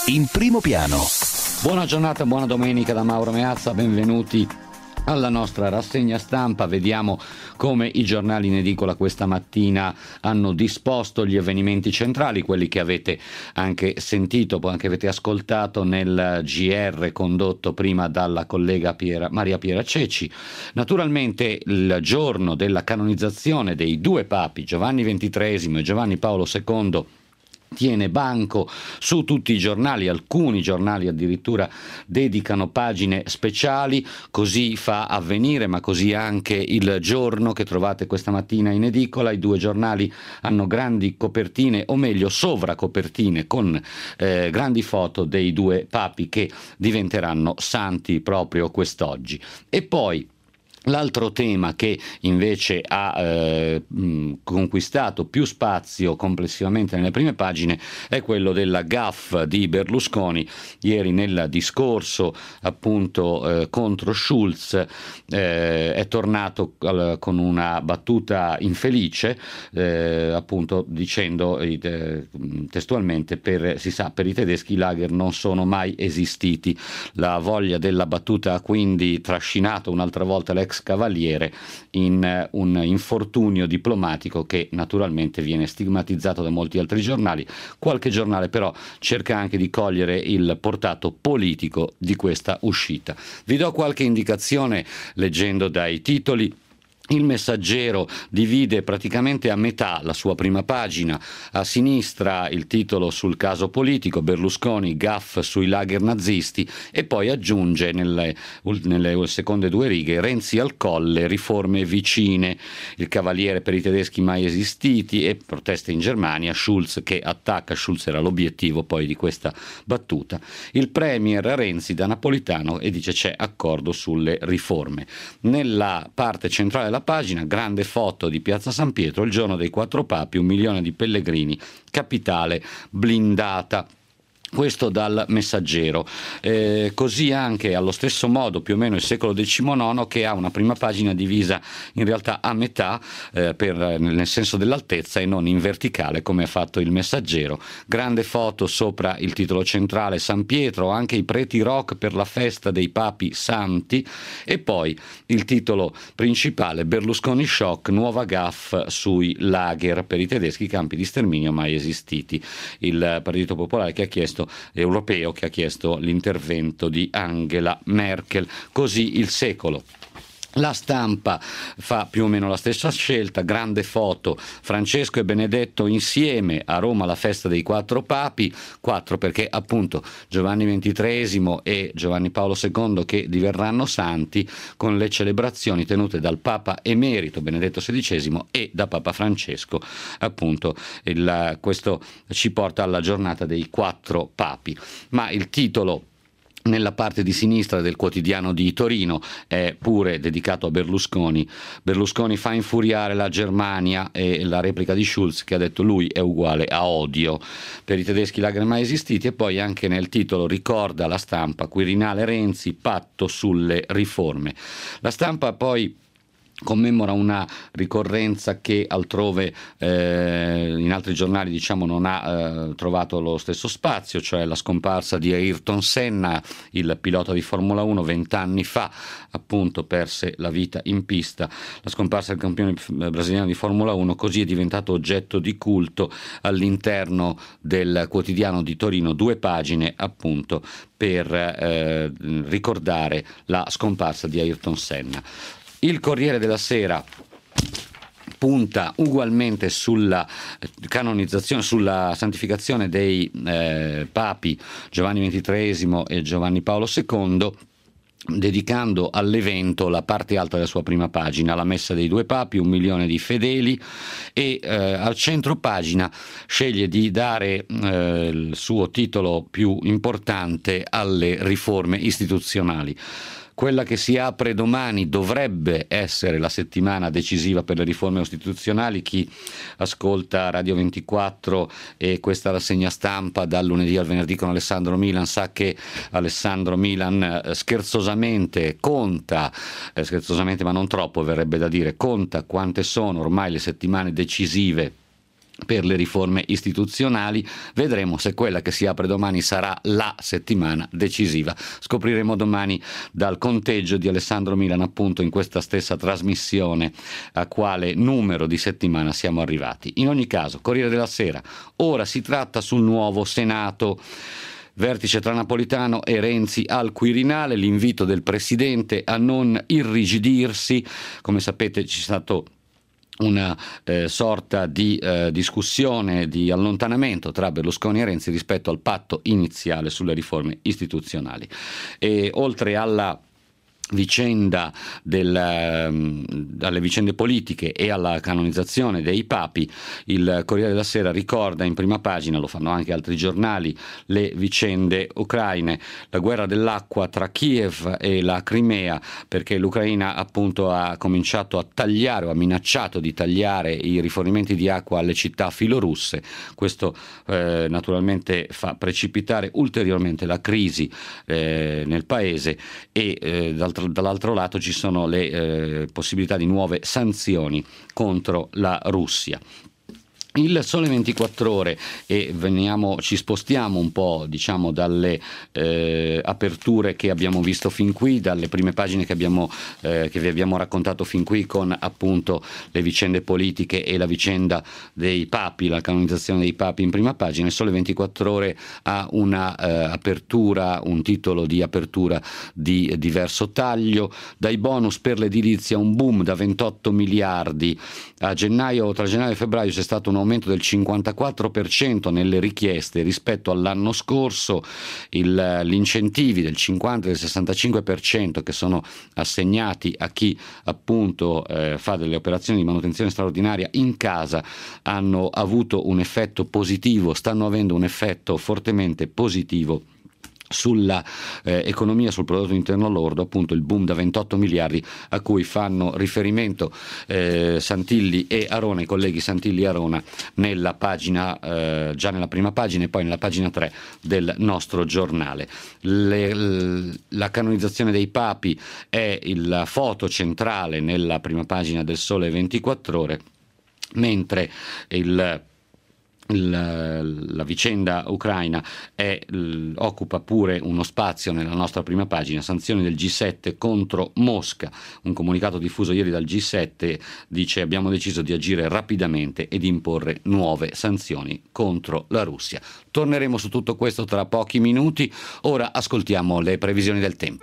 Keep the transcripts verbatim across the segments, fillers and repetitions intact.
in primo piano. Buona giornata, buona domenica da Mauro Meazza, benvenuti alla nostra rassegna stampa. Vediamo come i giornali in edicola questa mattina hanno disposto gli avvenimenti centrali, quelli che avete anche sentito, poi anche avete ascoltato nel G R condotto prima dalla collega Piera, Maria Piera Ceci. Naturalmente il giorno della canonizzazione dei due papi, Giovanni ventitreesimo e Giovanni Paolo secondo, tiene banco su tutti i giornali, alcuni giornali addirittura dedicano pagine speciali, così fa Avvenire, ma così anche Il Giorno che trovate questa mattina in edicola. I due giornali hanno grandi copertine, o meglio sovracopertine, con eh, grandi foto dei due papi che diventeranno santi proprio quest'oggi. E poi l'altro tema che invece ha eh, mh, conquistato più spazio complessivamente nelle prime pagine è quello della gaffe di Berlusconi. Ieri nel discorso appunto eh, contro Schulz eh, è tornato eh, con una battuta infelice, eh, appunto dicendo eh, testualmente per, si sa, per i tedeschi i lager non sono mai esistiti. La voglia della battuta ha quindi trascinato un'altra volta l'ex cavaliere in un infortunio diplomatico che naturalmente viene stigmatizzato da molti altri giornali. Qualche giornale però cerca anche di cogliere il portato politico di questa uscita. Vi do qualche indicazione leggendo dai titoli. Il Messaggero divide praticamente a metà la sua prima pagina. A sinistra il titolo sul caso politico, Berlusconi, gaffe sui lager nazisti, e poi aggiunge nelle, nelle seconde due righe Renzi al colle, riforme vicine, il cavaliere per i tedeschi mai esistiti e proteste in Germania, Schulz che attacca, Schulz era l'obiettivo poi di questa battuta. Il premier Renzi da napolitano e dice c'è accordo sulle riforme. Nella parte centrale della pagina, grande foto di Piazza San Pietro, il giorno dei quattro papi, un milione di pellegrini, capitale blindata. Questo dal Messaggero. Eh, così anche allo stesso modo più o meno il secolo diciannove, che ha una prima pagina divisa in realtà a metà eh, per, nel senso dell'altezza e non in verticale come ha fatto il Messaggero. Grande foto sopra il titolo centrale, San Pietro, anche i preti rock per la festa dei papi santi, e poi il titolo principale, Berlusconi shock, nuova gaffe sui lager per i tedeschi, campi di sterminio mai esistiti. Il Partito Popolare che ha chiesto europeo che ha chiesto l'intervento di Angela Merkel. Così il Secolo. La Stampa fa più o meno la stessa scelta, grande foto, Francesco e Benedetto insieme a Roma alla festa dei quattro papi, quattro perché appunto Giovanni ventitreesimo e Giovanni Paolo secondo che diverranno santi, con le celebrazioni tenute dal Papa emerito Benedetto sedicesimo e da Papa Francesco. Appunto il, questo ci porta alla giornata dei quattro papi, ma il titolo nella parte di sinistra del quotidiano di Torino è pure dedicato a Berlusconi. Berlusconi fa infuriare la Germania, e la replica di Schulz che ha detto lui è uguale a odio. Per i tedeschi lager mai esistiti. E poi anche nel titolo ricorda la Stampa, Quirinale Renzi, patto sulle riforme. La Stampa poi commemora una ricorrenza che altrove eh, in altri giornali diciamo non ha eh, trovato lo stesso spazio, cioè la scomparsa di Ayrton Senna, il pilota di Formula uno. Vent'anni fa appunto perse la vita in pista. La scomparsa del campione brasiliano di Formula uno così è diventato oggetto di culto all'interno del quotidiano di Torino, due pagine appunto per eh, ricordare la scomparsa di Ayrton Senna. Il Corriere della Sera punta ugualmente sulla canonizzazione, sulla santificazione dei eh, papi Giovanni ventitreesimo e Giovanni Paolo secondo, dedicando all'evento la parte alta della sua prima pagina, la messa dei due papi, un milione di fedeli, e eh, al centro pagina sceglie di dare eh, il suo titolo più importante alle riforme istituzionali. Quella che si apre domani dovrebbe essere la settimana decisiva per le riforme costituzionali. Chi ascolta Radio ventiquattro e questa rassegna stampa dal lunedì al venerdì con Alessandro Milan sa che Alessandro Milan eh, scherzosamente conta, eh, scherzosamente ma non troppo verrebbe da dire, conta quante sono ormai le settimane decisive per le riforme istituzionali. Vedremo se quella che si apre domani sarà la settimana decisiva. Scopriremo domani dal conteggio di Alessandro Milan, appunto, in questa stessa trasmissione, a quale numero di settimana siamo arrivati. In ogni caso, Corriere della Sera, ora si tratta sul nuovo Senato. Vertice tra Napolitano e Renzi al Quirinale, l'invito del Presidente a non irrigidirsi. Come sapete c'è stato una eh, sorta di eh, discussione, di allontanamento tra Berlusconi e Renzi rispetto al patto iniziale sulle riforme istituzionali. E oltre alla vicenda del, alle vicende politiche e alla canonizzazione dei papi, il Corriere della Sera ricorda in prima pagina, lo fanno anche altri giornali, le vicende ucraine, la guerra dell'acqua tra Kiev e la Crimea, perché l'Ucraina appunto ha cominciato a tagliare o ha minacciato di tagliare i rifornimenti di acqua alle città filorusse. Questo eh, naturalmente fa precipitare ulteriormente la crisi eh, nel paese e eh, d'altro dall'altro lato ci sono le eh, possibilità di nuove sanzioni contro la Russia. Il Sole ventiquattro Ore, e veniamo, ci spostiamo un po', diciamo, dalle eh, aperture che abbiamo visto fin qui, dalle prime pagine che abbiamo eh, che vi abbiamo raccontato fin qui, con appunto le vicende politiche e la vicenda dei papi, la canonizzazione dei papi in prima pagina. Il Sole ventiquattro Ore ha una eh, apertura, un titolo di apertura di diverso taglio: dai bonus per l'edilizia un boom da ventotto miliardi. A gennaio, tra gennaio e febbraio c'è stato un aumento del cinquantaquattro per cento nelle richieste rispetto all'anno scorso, il, gli incentivi del cinquanta e del sessantacinque per cento che sono assegnati a chi appunto eh, fa delle operazioni di manutenzione straordinaria in casa hanno avuto un effetto positivo, stanno avendo un effetto fortemente positivo sulla eh, economia, sul prodotto interno lordo, appunto il boom da ventotto miliardi a cui fanno riferimento eh, Santilli e Arona, i colleghi Santilli e Arona, nella pagina eh, già nella prima pagina e poi nella pagina tre del nostro giornale. Le, l, la canonizzazione dei papi è la foto centrale nella prima pagina del Sole ventiquattro Ore, mentre il La, la vicenda ucraina è, l, occupa pure uno spazio nella nostra prima pagina. Sanzioni del G sette contro Mosca. Un comunicato diffuso ieri dal G sette dice: abbiamo deciso di agire rapidamente e di imporre nuove sanzioni contro la Russia. Torneremo su tutto questo tra pochi minuti. Ora ascoltiamo le previsioni del tempo.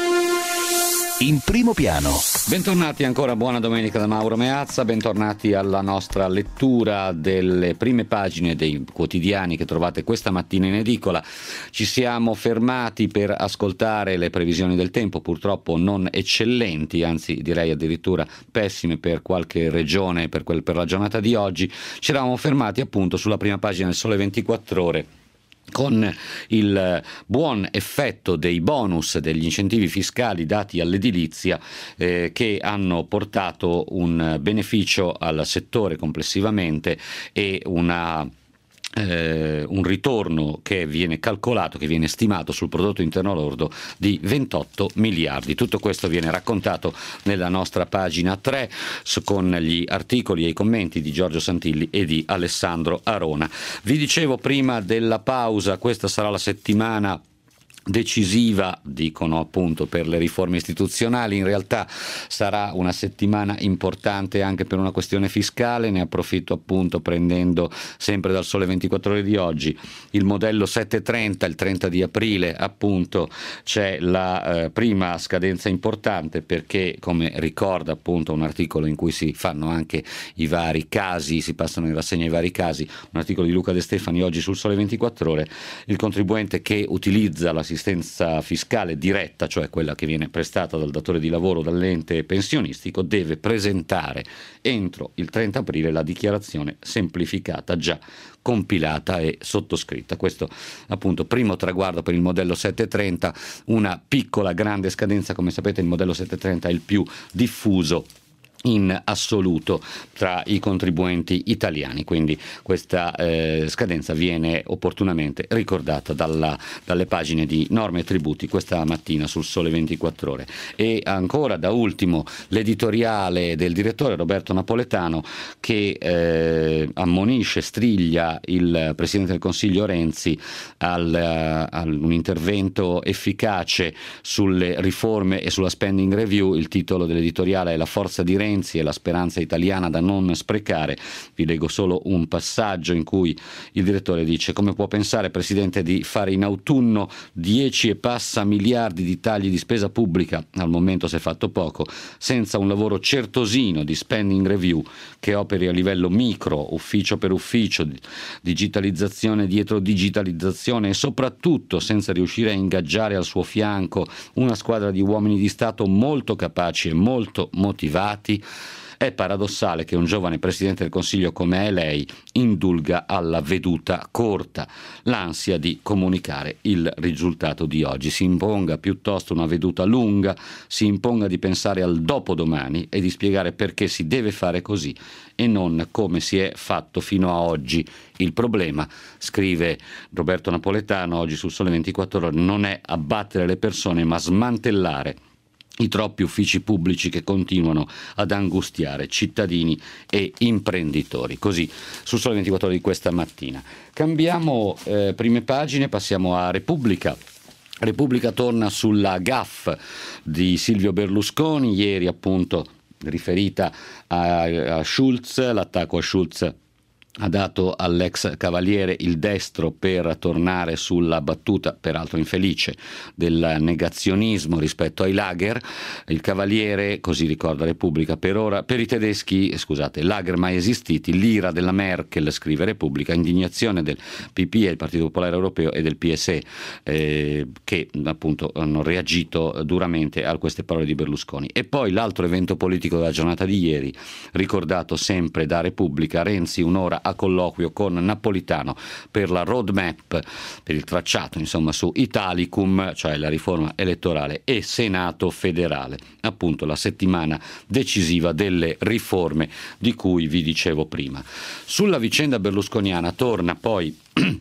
In primo piano. Bentornati ancora, buona domenica da Mauro Meazza, bentornati alla nostra lettura delle prime pagine dei quotidiani che trovate questa mattina in edicola. Ci siamo fermati per ascoltare le previsioni del tempo, purtroppo non eccellenti, anzi direi addirittura pessime per qualche regione per, quel, per la giornata di oggi. Ci eravamo fermati appunto sulla prima pagina del Sole ventiquattro Ore, con il buon effetto dei bonus, degli incentivi fiscali dati all'edilizia eh, che hanno portato un beneficio al settore complessivamente e una Eh, un ritorno che viene calcolato, che viene stimato sul prodotto interno lordo di ventotto miliardi. Tutto questo viene raccontato nella nostra pagina tre con gli articoli e i commenti di Giorgio Santilli e di Alessandro Arona. Vi dicevo prima della pausa, questa sarà la settimana decisiva, dicono appunto, per le riforme istituzionali. In realtà sarà una settimana importante anche per una questione fiscale. Ne approfitto appunto prendendo sempre dal Sole ventiquattro Ore di oggi il modello settecentotrenta. Il trenta di aprile appunto c'è la eh, prima scadenza importante, perché, come ricorda appunto un articolo in cui si fanno anche i vari casi, si passano in rassegna i vari casi, un articolo di Luca De Stefani oggi sul Sole ventiquattro Ore, il contribuente che utilizza l'assistenza fiscale diretta, cioè quella che viene prestata dal datore di lavoro, dall'ente pensionistico, deve presentare entro il trenta aprile la dichiarazione semplificata già compilata e sottoscritta. Questo appunto primo traguardo per il modello settecentotrenta, una piccola grande scadenza. Come sapete il modello settecentotrenta è il più diffuso in assoluto tra i contribuenti italiani, quindi questa eh, scadenza viene opportunamente ricordata dalla, dalle pagine di Norme e Tributi questa mattina sul Sole ventiquattro Ore. E ancora da ultimo l'editoriale del direttore Roberto Napoletano, che eh, ammonisce, striglia il Presidente del Consiglio Renzi al, a un intervento efficace sulle riforme e sulla spending review. Il titolo dell'editoriale è "La forza di Renzi e la speranza italiana da non sprecare". Vi leggo solo un passaggio in cui il direttore dice: "Come può pensare, Presidente, di fare in autunno dieci e passa miliardi di tagli di spesa pubblica, al momento si è fatto poco, senza un lavoro certosino di spending review che operi a livello micro, ufficio per ufficio, digitalizzazione dietro digitalizzazione, e soprattutto senza riuscire a ingaggiare al suo fianco una squadra di uomini di Stato molto capaci e molto motivati? È paradossale che un giovane Presidente del Consiglio come è lei indulga alla veduta corta, l'ansia di comunicare il risultato di oggi. Si imponga piuttosto una veduta lunga, si imponga di pensare al dopodomani e di spiegare perché si deve fare così e non come si è fatto fino a oggi. Il problema", scrive Roberto Napoletano oggi sul Sole ventiquattro Ore, "non è abbattere le persone ma smantellare i troppi uffici pubblici che continuano ad angustiare cittadini e imprenditori". Così sul Sole ventiquattro Ore di questa mattina. Cambiamo eh, prime pagine, passiamo a Repubblica. Repubblica torna sulla gaffe di Silvio Berlusconi, ieri appunto riferita a, a Schulz, l'attacco a Schulz ha dato all'ex cavaliere il destro per tornare sulla battuta, peraltro infelice, del negazionismo rispetto ai lager. Il cavaliere, così ricorda Repubblica, per ora per i tedeschi, scusate, lager mai esistiti, l'ira della Merkel, scrive Repubblica, indignazione del P P E, il Partito Popolare Europeo, e del P S E, eh, che appunto hanno reagito duramente a queste parole di Berlusconi. E poi l'altro evento politico della giornata di ieri, ricordato sempre da Repubblica: Renzi un'ora a colloquio con Napolitano per la roadmap, per il tracciato insomma su Italicum, cioè la riforma elettorale, e Senato federale, appunto la settimana decisiva delle riforme di cui vi dicevo prima. Sulla vicenda berlusconiana torna poi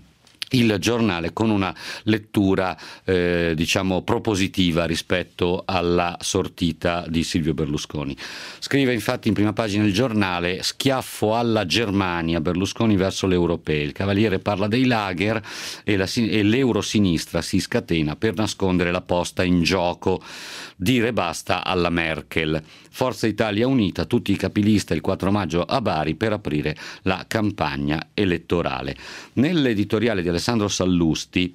il Giornale con una lettura eh, diciamo propositiva rispetto alla sortita di Silvio Berlusconi. Scrive infatti in prima pagina il Giornale: "Schiaffo alla Germania, Berlusconi verso le europee. Il Cavaliere parla dei lager e, la, e l'eurosinistra si scatena per nascondere la posta in gioco. Dire basta alla Merkel. Forza Italia unita, tutti i capilista il quattro maggio a Bari per aprire la campagna elettorale". Nell'editoriale di Alessandro Sallusti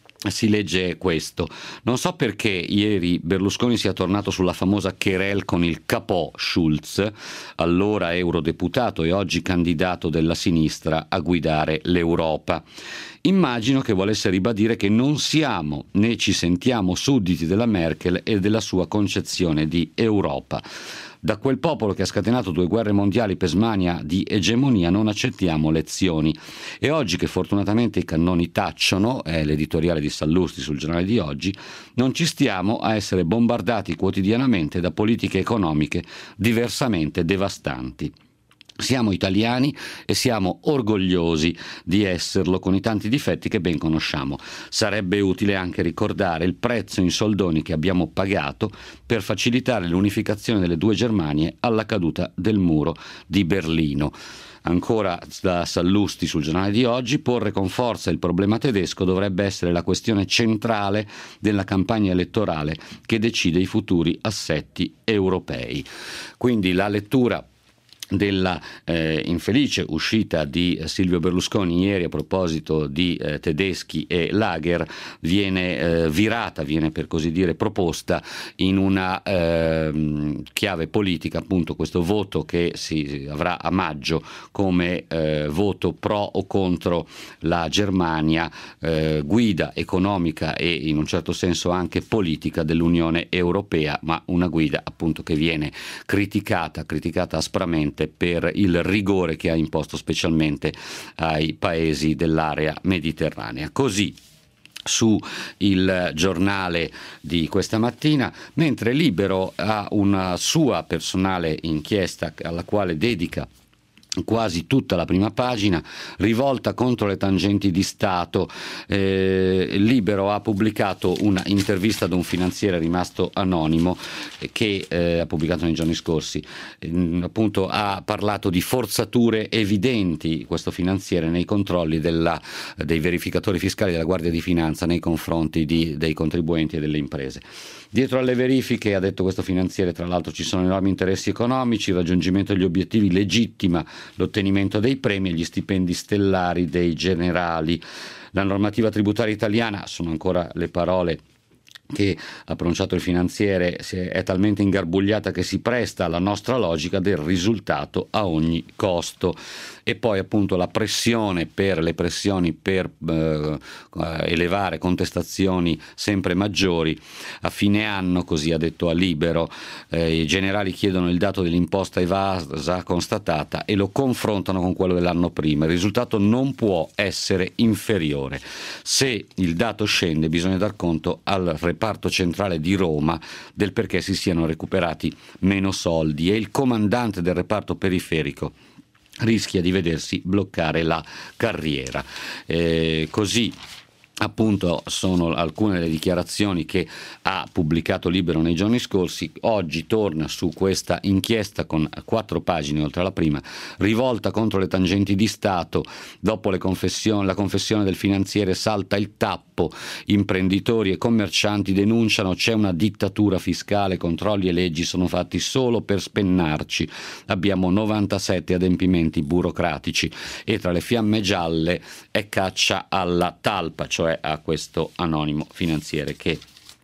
si legge questo: "Non so perché ieri Berlusconi sia tornato sulla famosa querelle con il capò Schulz, allora eurodeputato e oggi candidato della sinistra a guidare l'Europa. Immagino che volesse ribadire che non siamo né ci sentiamo sudditi della Merkel e della sua concezione di Europa. Da quel popolo che ha scatenato due guerre mondiali per smania di egemonia non accettiamo lezioni. E oggi che fortunatamente i cannoni tacciono", è l'editoriale di Sallusti sul Giornale di oggi, "non ci stiamo a essere bombardati quotidianamente da politiche economiche diversamente devastanti. Siamo italiani e siamo orgogliosi di esserlo, con i tanti difetti che ben conosciamo. Sarebbe utile anche ricordare il prezzo in soldoni che abbiamo pagato per facilitare l'unificazione delle due Germanie alla caduta del muro di Berlino". Ancora da Sallusti sul Giornale di oggi: "Porre con forza il problema tedesco dovrebbe essere la questione centrale della campagna elettorale che decide i futuri assetti europei". Quindi la lettura della eh, infelice uscita di Silvio Berlusconi ieri a proposito di eh, tedeschi e lager viene eh, virata, viene per così dire proposta in una eh, chiave politica, appunto questo voto che si avrà a maggio come eh, voto pro o contro la Germania, eh, guida economica e in un certo senso anche politica dell'Unione Europea, ma una guida appunto che viene criticata, criticata aspramente per il rigore che ha imposto specialmente ai paesi dell'area mediterranea. Così su il giornale di questa mattina, mentre Libero ha una sua personale inchiesta alla quale dedica quasi tutta la prima pagina, rivolta contro le tangenti di Stato. eh, Libero ha pubblicato una intervista ad un finanziere rimasto anonimo eh, che eh, ha pubblicato nei giorni scorsi. Eh, appunto ha parlato di forzature evidenti, questo finanziere, nei controlli della, dei verificatori fiscali della Guardia di Finanza nei confronti di, dei contribuenti e delle imprese. Dietro alle verifiche, ha detto questo finanziere, tra l'altro ci sono enormi interessi economici, il raggiungimento degli obiettivi legittima l'ottenimento dei premi e gli stipendi stellari dei generali. La normativa tributaria italiana, sono ancora le parole che ha pronunciato il finanziere, è talmente ingarbugliata che si presta alla nostra logica del risultato a ogni costo. E poi appunto la pressione per le pressioni per eh, elevare contestazioni sempre maggiori. A fine anno, così ha detto a Libero, eh, i generali chiedono il dato dell'imposta evasa constatata e lo confrontano con quello dell'anno prima. Il risultato non può essere inferiore. Se il dato scende, bisogna dar conto al reparto centrale di Roma del perché si siano recuperati meno soldi, e il comandante del reparto periferico rischia di vedersi bloccare la carriera. Eh, così appunto sono alcune delle dichiarazioni che ha pubblicato Libero nei giorni scorsi. Oggi torna su questa inchiesta con quattro pagine oltre alla prima, rivolta contro le tangenti di Stato. Dopo le confessioni, la confessione del finanziere salta il tappo, imprenditori e commercianti denunciano c'è una dittatura fiscale, controlli e leggi sono fatti solo per spennarci, abbiamo novantasette adempimenti burocratici e tra le fiamme gialle è caccia alla talpa, cioè a questo anonimo finanziere che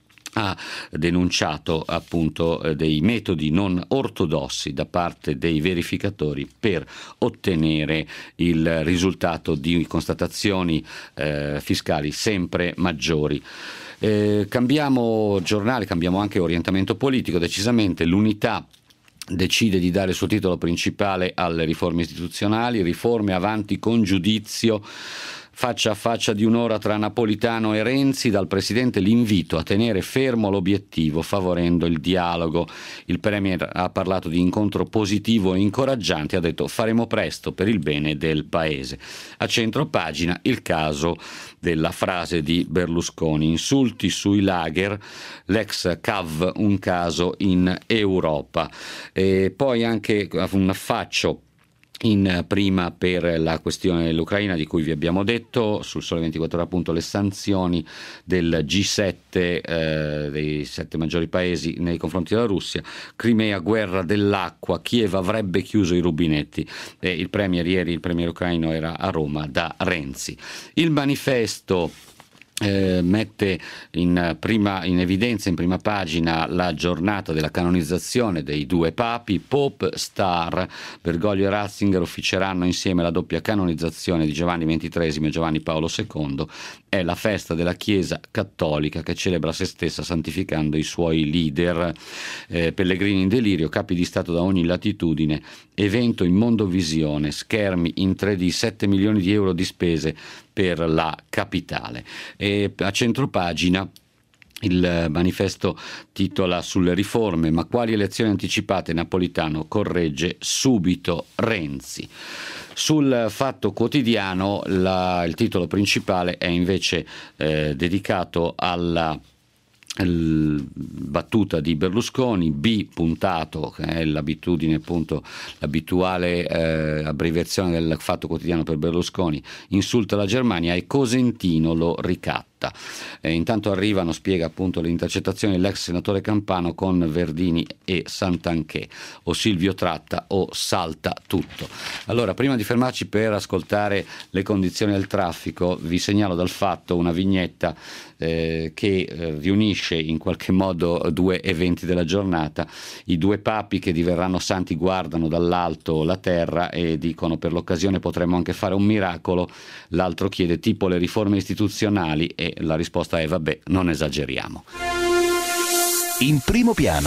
ha denunciato appunto eh, dei metodi non ortodossi da parte dei verificatori per ottenere il risultato di constatazioni eh, fiscali sempre maggiori. Eh, cambiamo giornale, cambiamo anche orientamento politico. Decisamente l'Unità decide di dare il suo titolo principale alle riforme istituzionali, riforme avanti con giudizio. Faccia a faccia di un'ora tra Napolitano e Renzi, dal Presidente l'invito a tenere fermo l'obiettivo favorendo il dialogo. Il Premier ha parlato di incontro positivo e incoraggiante, ha detto faremo presto per il bene del Paese. A centro pagina il caso della frase di Berlusconi, insulti sui lager, l'ex C A V un caso in Europa. E poi anche un affaccio in prima per la questione dell'Ucraina di cui vi abbiamo detto, sul Sole ventiquattro Ore appunto le sanzioni del G sette, eh, dei sette maggiori paesi nei confronti della Russia. Crimea, guerra dell'acqua, Kiev avrebbe chiuso i rubinetti. Eh, il premier ieri, il premier ucraino era a Roma da Renzi. Il Manifesto Eh, mette in, prima, in evidenza in prima pagina la giornata della canonizzazione dei due papi. Pope Star, Bergoglio e Ratzinger officieranno insieme la doppia canonizzazione di Giovanni ventitresimo e Giovanni Paolo secondo. È la festa della Chiesa cattolica che celebra se stessa santificando i suoi leader. Eh, pellegrini in delirio, capi di Stato da ogni latitudine, evento in mondovisione, schermi in tre D, sette milioni di euro di spese per la capitale. E a centropagina il Manifesto titola sulle riforme, ma quali elezioni anticipate? Napolitano corregge subito Renzi. Sul Fatto Quotidiano la, il titolo principale è invece eh, dedicato alla battuta di Berlusconi, B puntato, che è l'abitudine appunto, l'abituale eh, abbreviazione del Fatto Quotidiano per Berlusconi, insulta la Germania e Cosentino lo ricatta. Eh, intanto arrivano, spiega appunto le intercettazioni dell'ex senatore Campano con Verdini e Santanchè, o Silvio tratta o salta tutto. Allora, prima di fermarci per ascoltare le condizioni del traffico, vi segnalo dal Fatto una vignetta eh, che eh, riunisce in qualche modo due eventi della giornata. I due papi che diverranno santi guardano dall'alto la terra e dicono per l'occasione potremmo anche fare un miracolo. L'altro chiede tipo le riforme istituzionali e la risposta è vabbè, non esageriamo. In primo piano.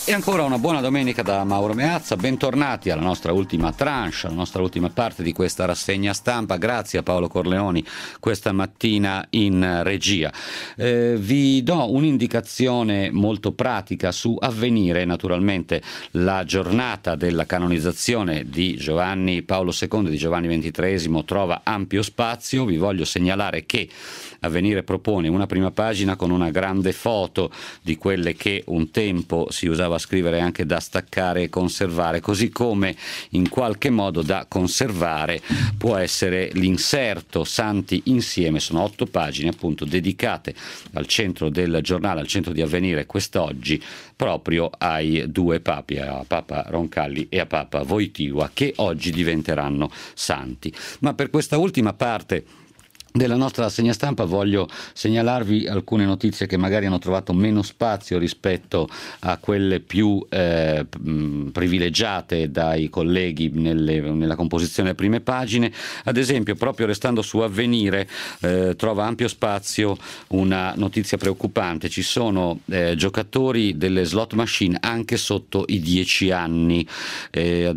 E ancora una buona domenica da Mauro Meazza, bentornati alla nostra ultima tranche, alla nostra ultima parte di questa rassegna stampa. Grazie a Paolo Corleoni questa mattina in regia. Eh, vi do un'indicazione molto pratica su Avvenire, naturalmente la giornata della canonizzazione di Giovanni Paolo secondo e di Giovanni ventitreesimo trova ampio spazio. Vi voglio segnalare che Avvenire propone una prima pagina con una grande foto di quelle che un tempo si usava a scrivere anche da staccare e conservare, così come in qualche modo da conservare può essere l'inserto Santi insieme. Sono otto pagine appunto dedicate al centro del giornale, al centro di Avvenire quest'oggi, proprio ai due papi, a Papa Roncalli e a Papa Wojtyła, che oggi diventeranno santi. Ma per questa ultima parte della nostra rassegna stampa voglio segnalarvi alcune notizie che magari hanno trovato meno spazio rispetto a quelle più eh, privilegiate dai colleghi nelle, nella composizione delle prime pagine. Ad esempio, proprio restando su Avvenire, eh, trova ampio spazio una notizia preoccupante: ci sono eh, giocatori delle slot machine anche sotto i dieci anni. Eh,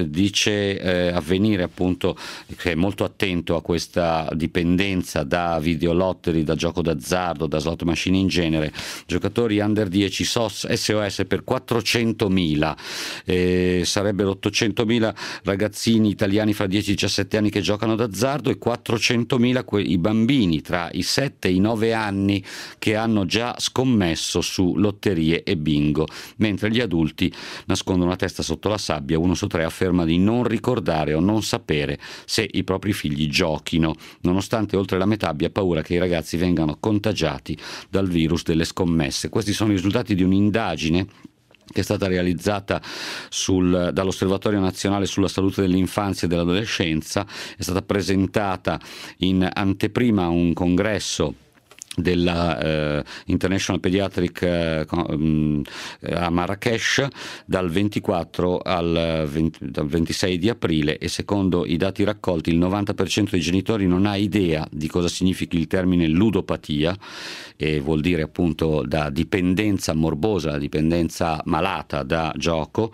dice eh, Avvenire appunto che è molto attento a questa dipendenza da videolottery, da gioco d'azzardo, da slot machine in genere. Giocatori under dieci S O S, S O S per quattrocentomila, eh, sarebbero ottocentomila ragazzini italiani fra dieci e diciassette anni che giocano d'azzardo e quattrocentomila que- i bambini tra i sette e i nove anni che hanno già scommesso su lotterie e bingo, mentre gli adulti nascondono la testa sotto la sabbia. Uno su tre afferma di non ricordare o non sapere se i propri figli giochino, nonostante oltre la metà abbia paura che i ragazzi vengano contagiati dal virus delle scommesse. Questi sono i risultati di un'indagine che è stata realizzata sul, dall'Osservatorio Nazionale sulla Salute dell'Infanzia e dell'Adolescenza. È stata presentata in anteprima a un congresso della eh, International Pediatric eh, um, a Marrakesh dal ventiquattro al, venti, dal ventisei di aprile, e secondo i dati raccolti il novanta per cento dei genitori non ha idea di cosa significhi il termine ludopatia, e vuol dire appunto da dipendenza morbosa, dipendenza malata da gioco,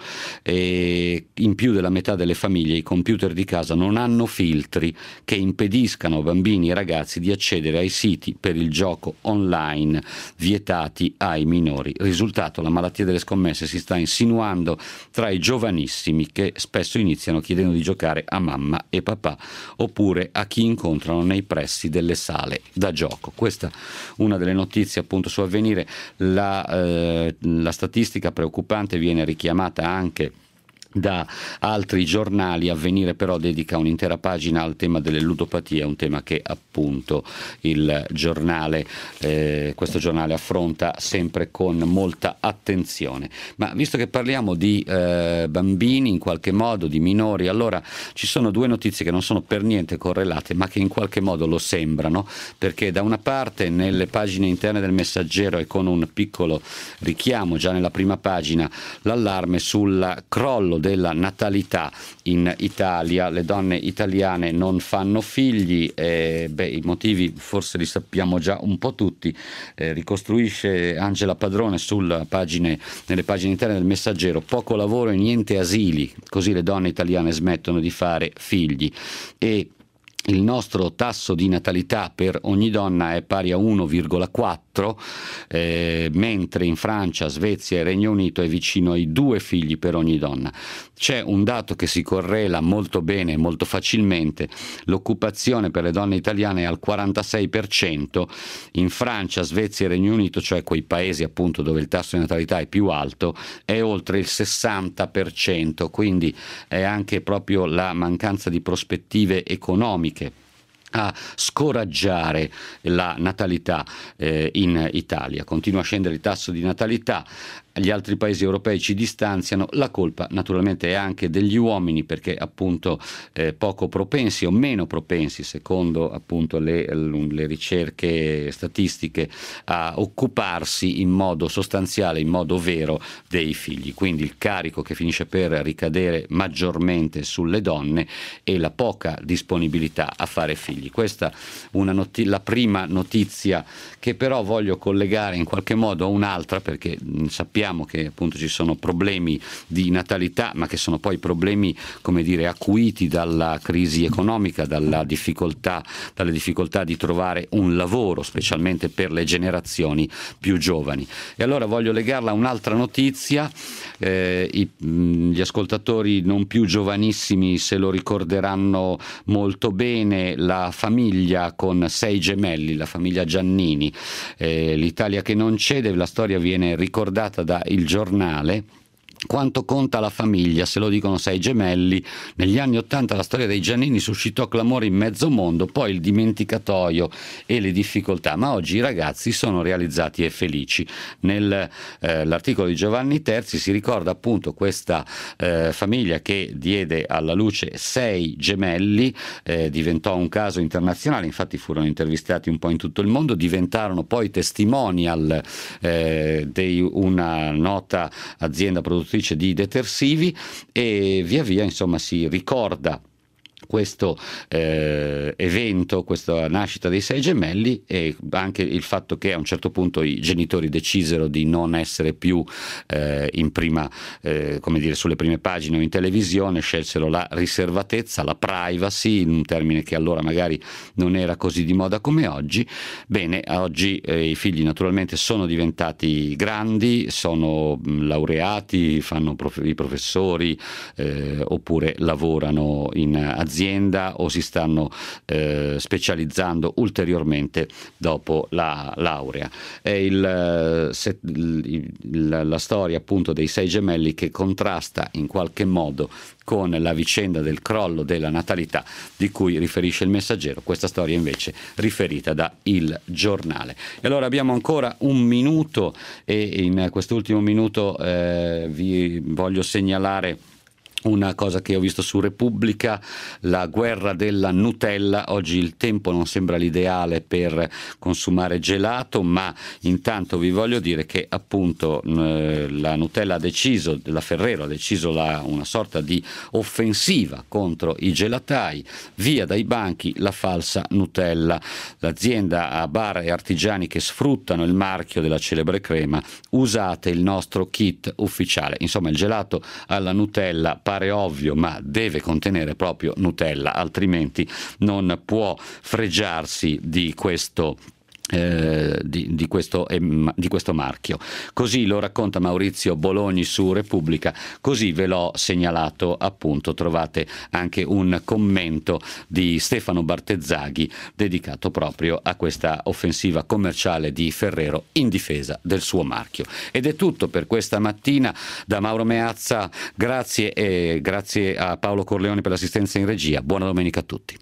e in più della metà delle famiglie i computer di casa non hanno filtri che impediscano a bambini e ragazzi di accedere ai siti per il gioco online vietati ai minori. Risultato: la malattia delle scommesse si sta insinuando tra i giovanissimi, che spesso iniziano chiedendo di giocare a mamma e papà oppure a chi incontrano nei pressi delle sale da gioco. Questa una delle notizie appunto su Avvenire. La, eh, la statistica preoccupante viene richiamata anche da altri giornali. Avvenire però dedica un'intera pagina al tema delle ludopatie, un tema che appunto il giornale, eh, questo giornale affronta sempre con molta attenzione. Ma visto che parliamo di eh, bambini, in qualche modo di minori, allora ci sono due notizie che non sono per niente correlate, ma che in qualche modo lo sembrano, perché da una parte nelle pagine interne del Messaggero, e con un piccolo richiamo già nella prima pagina, l'allarme sul crollo della natalità in Italia. Le donne italiane non fanno figli, eh, beh, i motivi forse li sappiamo già un po' tutti. Eh, ricostruisce Angela Padrone sulle pagine, nelle pagine interne del Messaggero: poco lavoro e niente asili, così le donne italiane smettono di fare figli. E il nostro tasso di natalità per ogni donna è pari a uno virgola quattro, eh, mentre in Francia, Svezia e Regno Unito è vicino ai due figli per ogni donna. C'è un dato che si correla molto bene e molto facilmente: l'occupazione per le donne italiane è al quarantasei per cento, in Francia, Svezia e Regno Unito, cioè quei paesi appunto dove il tasso di natalità è più alto, è oltre il sessanta per cento, quindi è anche proprio la mancanza di prospettive economiche a scoraggiare la natalità eh, in Italia. Continua a scendere il tasso di natalità, gli altri paesi europei ci distanziano. La colpa naturalmente è anche degli uomini, perché appunto eh, poco propensi o meno propensi, secondo appunto le, le ricerche statistiche, a occuparsi in modo sostanziale, in modo vero, dei figli. Quindi il carico che finisce per ricadere maggiormente sulle donne e la poca disponibilità a fare figli. Questa una noti- la prima notizia, che però voglio collegare in qualche modo a un'altra, perché mh, sappiamo sappiamo che appunto ci sono problemi di natalità, ma che sono poi problemi, come dire, acuiti dalla crisi economica, dalla difficoltà, dalle difficoltà di trovare un lavoro, specialmente per le generazioni più giovani. E allora voglio legarla a un'altra notizia. Eh, i, gli ascoltatori non più giovanissimi se lo ricorderanno molto bene, la famiglia con sei gemelli, la famiglia Giannini, eh, l'Italia che non cede, la storia viene ricordata da Il Giornale. Quanto conta la famiglia, se lo dicono sei gemelli. Negli anni Ottanta la storia dei Giannini suscitò clamore in mezzo mondo, poi il dimenticatoio e le difficoltà, ma oggi i ragazzi sono realizzati e felici. Nell'articolo eh, di Giovanni Terzi si ricorda appunto questa eh, famiglia che diede alla luce sei gemelli, eh, diventò un caso internazionale, infatti furono intervistati un po' in tutto il mondo, diventarono poi testimonial eh, di una nota azienda produttiva di detersivi, e via via insomma si ricorda questo eh, evento, questa nascita dei sei gemelli, e anche il fatto che a un certo punto i genitori decisero di non essere più eh, in prima, eh, come dire, sulle prime pagine o in televisione, scelsero la riservatezza, la privacy, un termine che allora magari non era così di moda come oggi. Bene, oggi eh, i figli naturalmente sono diventati grandi, sono mh, laureati, fanno prof- i professori eh, oppure lavorano in azienda o si stanno eh, specializzando ulteriormente dopo la laurea. È il, se, il, la storia appunto dei sei gemelli che contrasta in qualche modo con la vicenda del crollo della natalità di cui riferisce il Messaggero, questa storia invece riferita da Il Giornale. E allora abbiamo ancora un minuto, e in quest'ultimo minuto eh, vi voglio segnalare una cosa che ho visto su Repubblica, la guerra della Nutella. Oggi il tempo non sembra l'ideale per consumare gelato, ma intanto vi voglio dire che appunto eh, la Nutella ha deciso, la Ferrero ha deciso la, una sorta di offensiva contro i gelatai, via dai banchi la falsa Nutella. L'azienda ha bar e artigiani che sfruttano il marchio della celebre crema, usate il nostro kit ufficiale. Insomma, il gelato alla Nutella pare ovvio, ma deve contenere proprio Nutella, altrimenti non può fregiarsi di questo Eh, di, di, questo, eh, di questo marchio. Così lo racconta Maurizio Bologni su Repubblica, così ve l'ho segnalato appunto. Trovate anche un commento di Stefano Bartezzaghi dedicato proprio a questa offensiva commerciale di Ferrero in difesa del suo marchio. Ed è tutto per questa mattina da Mauro Meazza, grazie, e grazie a Paolo Corleone per l'assistenza in regia. Buona domenica a tutti.